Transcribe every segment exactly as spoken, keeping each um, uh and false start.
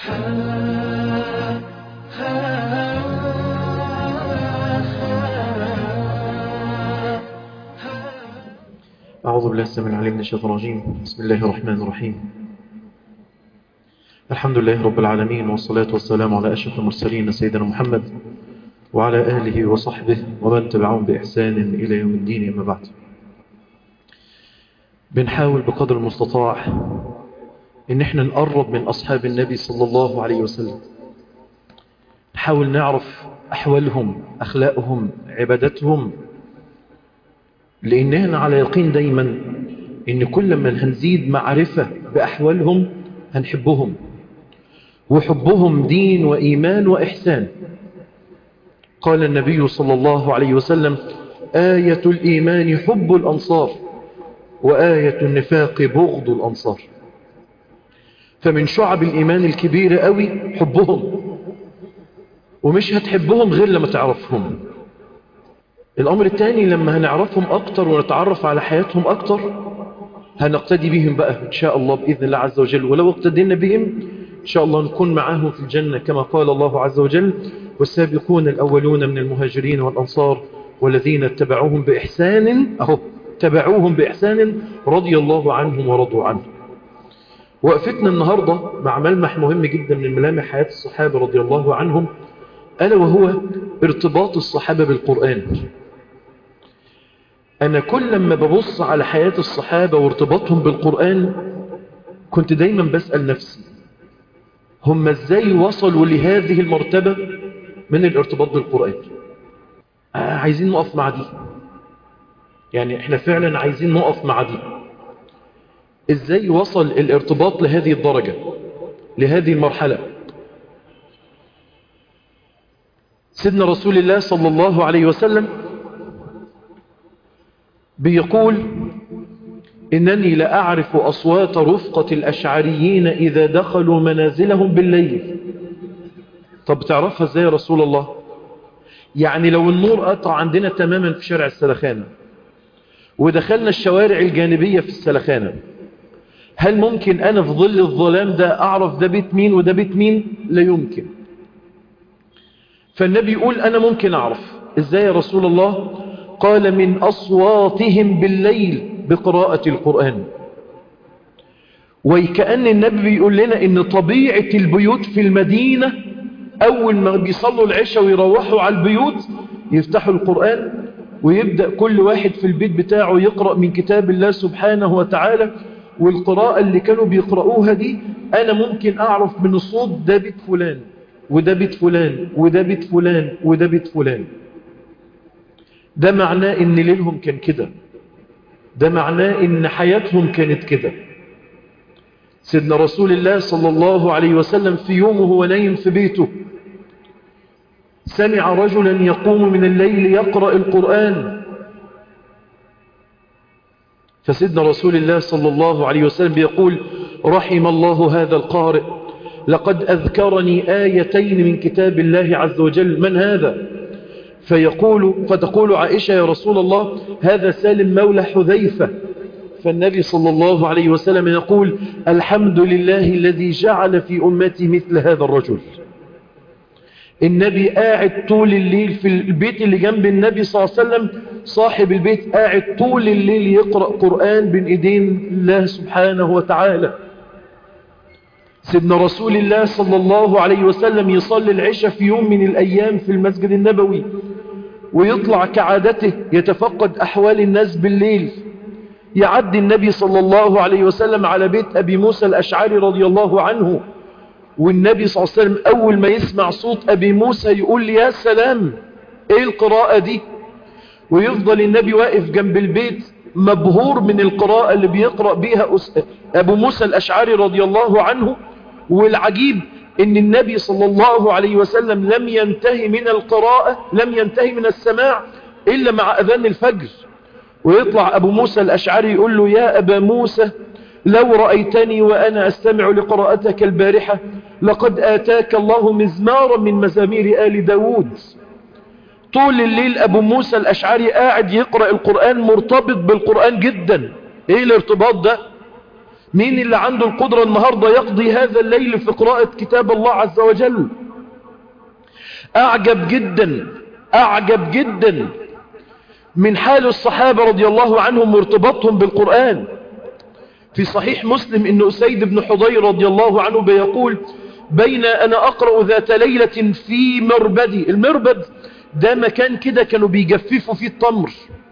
أعوذ بالله السميع العليم من الشيطان الرجيم. بسم الله الرحمن الرحيم. الحمد لله رب العالمين، والصلاة والسلام على أشرف المرسلين سيدنا محمد وعلى آله وصحبه ومن تبعهم بإحسان إلى يوم الدين. أما بعد، بنحاول بقدر المستطاع إن احنا نقرب من أصحاب النبي صلى الله عليه وسلم، نحاول نعرف أحوالهم، أخلاقهم، عبادتهم، لأننا على يقين دايما إن كل ما هنزيد معرفة بأحوالهم هنحبهم، وحبهم دين وإيمان وإحسان. قال النبي صلى الله عليه وسلم: آية الإيمان حب الأنصار، وآية النفاق بغض الأنصار. فمن شعب الإيمان الكبيرة قوي حبهم، ومش هتحبهم غير لما تعرفهم. الأمر الثاني، لما هنعرفهم أكتر ونتعرف على حياتهم أكتر هنقتدي بهم بقى إن شاء الله بإذن الله عز وجل. ولو اقتدينا بهم إن شاء الله نكون معاهم في الجنة، كما قال الله عز وجل: والسابقون الأولون من المهاجرين والأنصار والذين اتبعوهم بإحسان أهو تبعوهم بإحسان رضي الله عنهم ورضوا عنه. وقفتنا النهاردة مع ملمح مهم جدا من ملامح حياة الصحابة رضي الله عنهم، ألا وهو ارتباط الصحابة بالقرآن. أنا كل ما ببص على حياة الصحابة وارتباطهم بالقرآن كنت دايما بسأل نفسي: هم ازاي وصلوا لهذه المرتبة من الارتباط بالقرآن؟ آه عايزين نقف مع دي، يعني احنا فعلا عايزين نقف مع دي. ازاي وصل الارتباط لهذه الدرجة، لهذه المرحلة؟ سيدنا رسول الله صلى الله عليه وسلم بيقول: إنني لأعرف أصوات رفقة الأشعريين إذا دخلوا منازلهم بالليل. طب تعرفها ازاي يا رسول الله؟ يعني لو النور قطع عندنا تماما في شارع السلخانة ودخلنا الشوارع الجانبية في السلخانة، هل ممكن أنا في ظل الظلام ده أعرف ده بيت مين وده بيت مين؟ لا يمكن. فالنبي يقول: أنا ممكن أعرف. إزاي يا رسول الله؟ قال: من أصواتهم بالليل بقراءة القرآن. وكأن النبي بيقول لنا إن طبيعة البيوت في المدينة أول ما بيصلوا العشاء ويروحوا على البيوت يفتحوا القرآن، ويبدأ كل واحد في البيت بتاعه يقرأ من كتاب الله سبحانه وتعالى. والقراءة اللي كانوا بيقرأوها دي أنا ممكن أعرف من الصوت ده بيت فلان وده بيت فلان وده بيت فلان وده بيت فلان. ده معناه إن ليلهم كان كده، ده معناه إن حياتهم كانت كده. سيدنا رسول الله صلى الله عليه وسلم في يوم وهو نايم في بيته سمع رجلا يقوم من الليل يقرأ القرآن. فسيدنا رسول الله صلى الله عليه وسلم بيقول: رحم الله هذا القارئ، لقد أذكرني آيتين من كتاب الله عز وجل. من هذا؟ فيقول فتقول عائشة: يا رسول الله، هذا سالم مولى حذيفة. فالنبي صلى الله عليه وسلم يقول: الحمد لله الذي جعل في أمتي مثل هذا الرجل. النبي قاعد طول الليل في البيت اللي جنب النبي صلى الله عليه وسلم، صاحب البيت قاعد طول الليل يقرأ قرآن بين ايدين الله سبحانه وتعالى. سيدنا رسول الله صلى الله عليه وسلم يصلي العشاء في يوم من الأيام في المسجد النبوي، ويطلع كعادته يتفقد أحوال الناس بالليل. يعدي النبي صلى الله عليه وسلم على بيت أبي موسى الأشعري رضي الله عنه، والنبي صلى الله عليه وسلم أول ما يسمع صوت أبي موسى يقول: يا سلام، إيه القراءة دي؟ ويفضل النبي واقف جنب البيت مبهور من القراءة اللي بيقرأ بيها أبو موسى الأشعري رضي الله عنه. والعجيب إن النبي صلى الله عليه وسلم لم ينتهي من القراءة، لم ينتهي من السماع إلا مع أذان الفجر. ويطلع أبو موسى الأشعري يقول له: يا أبا موسى، لو رأيتني وأنا أستمع لقراءتك البارحة لقد آتاك الله مزمارا من مزامير آل داود. طول الليل أبو موسى الأشعري قاعد يقرأ القرآن، مرتبط بالقرآن جدا. إيه الارتباط ده؟ مين اللي عنده القدرة النهاردة يقضي هذا الليل في قراءة كتاب الله عز وجل؟ أعجب جدا أعجب جدا من حال الصحابة رضي الله عنهم وارتباطهم بالقرآن. في صحيح مسلم إن أسيد بن حضير رضي الله عنه بيقول: بين أنا أقرأ ذات ليلة في مربدي. المربد ده مكان كده كانوا بيجففوا فيه التمر،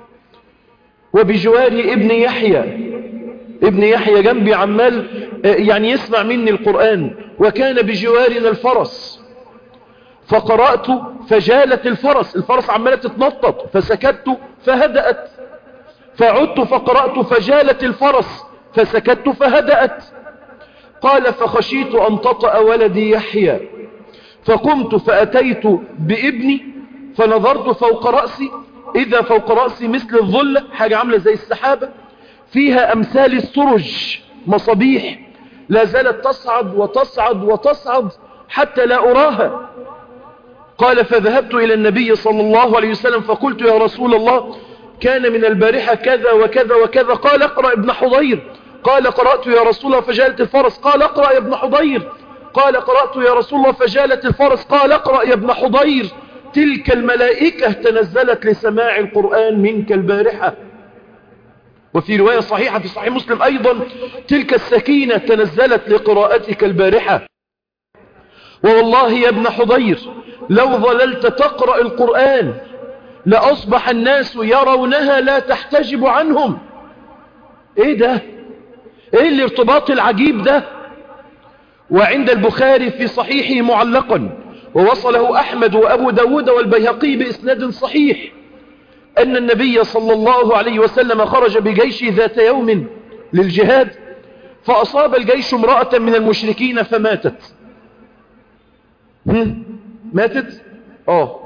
وبجواري ابن يحيى ابن يحيى جنبي عمال يعني يسمع مني القرآن، وكان بجوارنا الفرس، فقرأت فجالت الفرس الفرس عمالة تتنطط، فسكت فهدأت، فعدت فقرأت فجالت الفرس فسكت فهدأت. قال: فخشيت أن تطأ ولدي يحيى، فقمت فأتيت بابني فنظرت فوق رأسي، إذا فوق رأسي مثل الظلة، حاجة عاملة زي السحابة، فيها أمثال السرج، مصابيح، لا زالت تصعد وتصعد وتصعد حتى لا أراها. قال: فذهبت إلى النبي صلى الله عليه وسلم فقلت: يا رسول الله، كان من البارحة كذا وكذا وكذا. قال: اقرأ ابن حضير. قال: قرأت يا رسول الله فجالت الفرس. قال: اقرأ يا ابن حضير. قال: قرأت يا رسول الله فجالت الفرس. قال: اقرأ يا ابن حضير. تلك الملائكة تنزلت لسماع القرآن منك البارحة. وفي رواية صحيحة في صحيح مسلم أيضا: تلك السكينة تنزلت لقراءتك البارحة. والله يا ابن حضير، لو ظللت تقرأ القرآن لأصبح الناس يرونها لا تحتجب عنهم. ايه ده؟ ايه الارتباط العجيب ده؟ وعند البخاري في صحيحه معلقا، ووصله أحمد وأبو داود والبيهقي بإسناد صحيح، أن النبي صلى الله عليه وسلم خرج بجيش ذات يوم للجهاد، فأصاب الجيش امرأة من المشركين فماتت. هم؟ ماتت؟ آه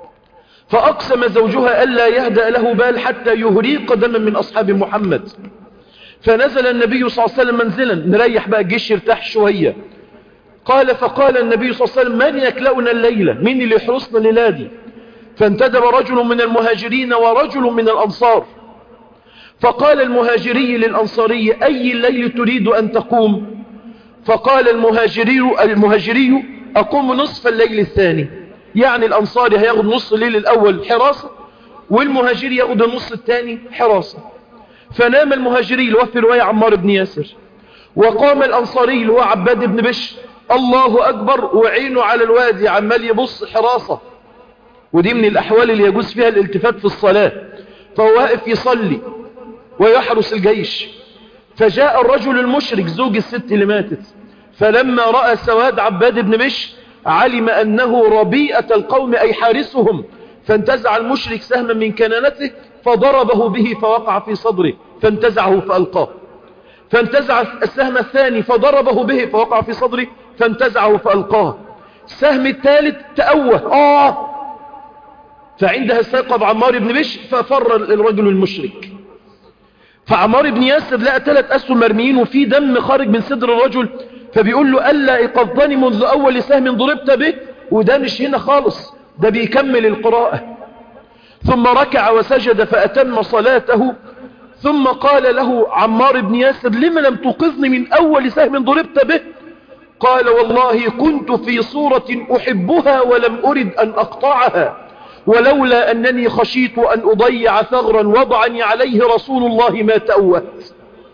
فأقسم زوجها ألا يهدأ له بال حتى يهريق دما من أصحاب محمد. فنزل النبي صلى الله عليه وسلم منزلا، نريح بقى الجيش يرتاح شوية. قال: فقال النبي صلى الله عليه وسلم: من يكلأنا الليلة؟ مين اللي يحرسنا الليلة دي؟ فانتدب رجل من المهاجرين ورجل من الأنصار، فقال المهاجري للأنصاري: أي الليل تريد أن تقوم؟ فقال المهاجري, المهاجري: أقوم نصف الليل الثاني. يعني الأنصاري هياخد نص الليل الأول حراسة، والمهاجري ياخد النص الثاني حراسة. فنام المهاجري اللي هو في رواية عمار بن ياسر، وقام الأنصاري اللي هو عباد بن بشر الله أكبر وعينه على الوادي عمال يبص حراسة. ودي من الأحوال اللي يجوز فيها الالتفات في الصلاة، فهو واقف يصلي ويحرس الجيش. فجاء الرجل المشرك زوج الست اللي ماتت، فلما رأى سواد عباد بن بشر علم أنه ربيئة القوم أي حارسهم، فانتزع المشرك سهما من كنانته فضربه به فوقع في صدره، فانتزعه فألقاه. فانتزع السهم الثاني فضربه به فوقع في صدره، فانتزعه فألقاه. السهم الثالث تأوه آه فعندها استيقظ عمار بن بشر ففر الرجل المشرك. فعمار بن ياسر لقى ثلاث أسهم مرميين وفي دم خارج من صدر الرجل، فبيقول له: ألا إيقظتني منذ أول سهم ضربت به. وده مش هنا خالص، ده بيكمل القراءة. ثم ركع وسجد فأتم صلاته، ثم قال له عمار بن ياسر: لم لم توقظني من أول سهم ضربت به؟ قال: والله كنت في صورة أحبها ولم أرد أن أقطعها، ولولا أنني خشيت أن أضيع ثغرا وضعني عليه رسول الله ما تأوهت.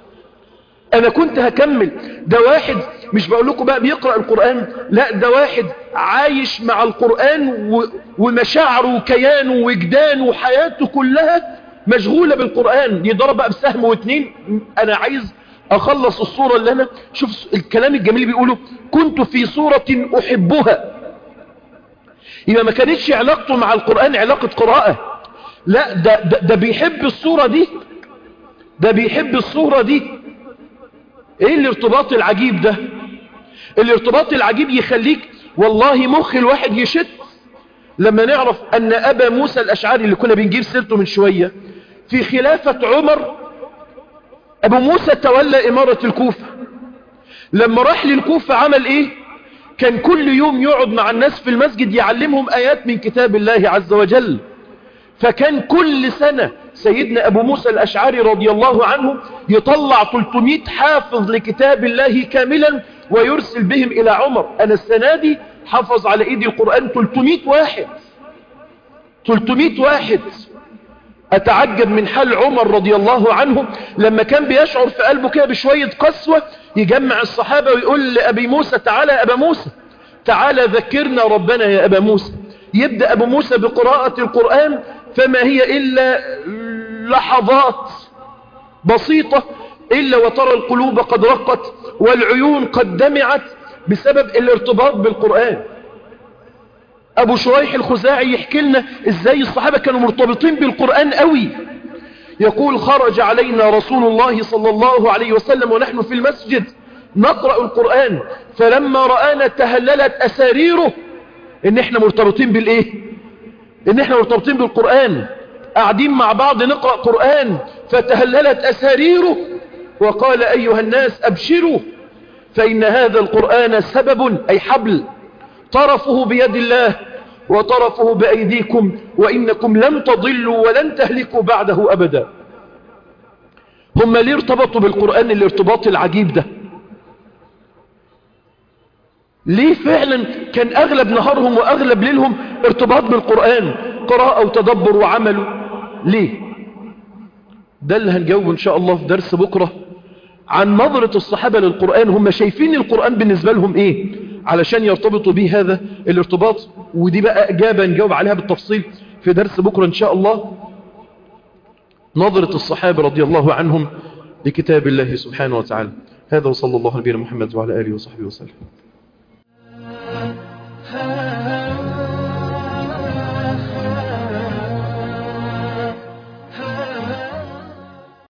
أنا كنت هكمل. ده واحد مش بقول لكم بقى بيقرأ القرآن، لا ده واحد عايش مع القرآن ومشاعره وكيانه وجدانه وحياته كلها مشغولة بالقرآن. يضرب بقى بسهم واثنين. أنا عايز أخلص الصورة اللي أنا شوف الكلام الجميل بيقوله: كنت في صورة أحبها. يبقى ما كانتش علاقته مع القرآن علاقة قراءة، لا ده, ده, ده بيحب الصورة دي، ده بيحب الصورة دي. ايه الارتباط العجيب ده؟ الارتباط العجيب يخليك والله مخ الواحد يشت لما نعرف ان ابا موسى الاشعري اللي كنا بنجيب سيرته من شوية في خلافة عمر، ابو موسى تولى امارة الكوفة. لما راح للكوفة عمل ايه؟ كان كل يوم يقعد مع الناس في المسجد يعلمهم آيات من كتاب الله عز وجل. فكان كل سنة سيدنا أبو موسى الأشعري رضي الله عنه يطلع ثلاثمائة حافظ لكتاب الله كاملا ويرسل بهم إلى عمر. أنا السنة دي حفظ على إيدي القرآن ثلاثمائة واحد ثلاثمائة واحد. أتعجب من حال عمر رضي الله عنه لما كان بيشعر في قلبه كده بشوية قسوة يجمع الصحابة ويقول لأبي موسى تعالى يا أبا موسى تعالى ذكرنا ربنا يا أبا موسى. يبدأ أبو موسى بقراءة القرآن فما هي إلا لحظات بسيطة إلا وترى القلوب قد رقت والعيون قد دمعت بسبب الارتباط بالقرآن. أبو شريح الخزاعي يحكي لنا إزاي الصحابة كانوا مرتبطين بالقرآن قوي. يقول خرج علينا رسول الله صلى الله عليه وسلم ونحن في المسجد نقرأ القرآن فلما رآنا تهللت أساريره. إن إحنا مرتبطين بالإيه؟ إن إحنا مرتبطين بالقرآن، قاعدين مع بعض نقرأ قرآن فتهللت أساريره وقال أيها الناس أبشروا فإن هذا القرآن سبب أي حبل طرفه بيد الله وطرفه بأيديكم وإنكم لن تضلوا ولن تهلكوا بعده أبدا. هم ليه ارتبطوا بالقرآن الارتباط العجيب ده؟ ليه فعلا كان أغلب نهارهم وأغلب ليلهم ارتباط بالقرآن قراءة وتدبر وعمل؟ ليه؟ ده اللي هنجاوب إن شاء الله في درس بكرة عن نظرة الصحابة للقرآن. هم شايفين القرآن بالنسبة لهم إيه علشان يرتبطوا به هذا الارتباط. ودي بقى إجابة نجاوب عليها بالتفصيل في درس بكرة إن شاء الله. نظرة الصحابة رضي الله عنهم لكتاب الله سبحانه وتعالى. هذا وصلى الله على نبينا محمد وعلى آله وصحبه وسلم.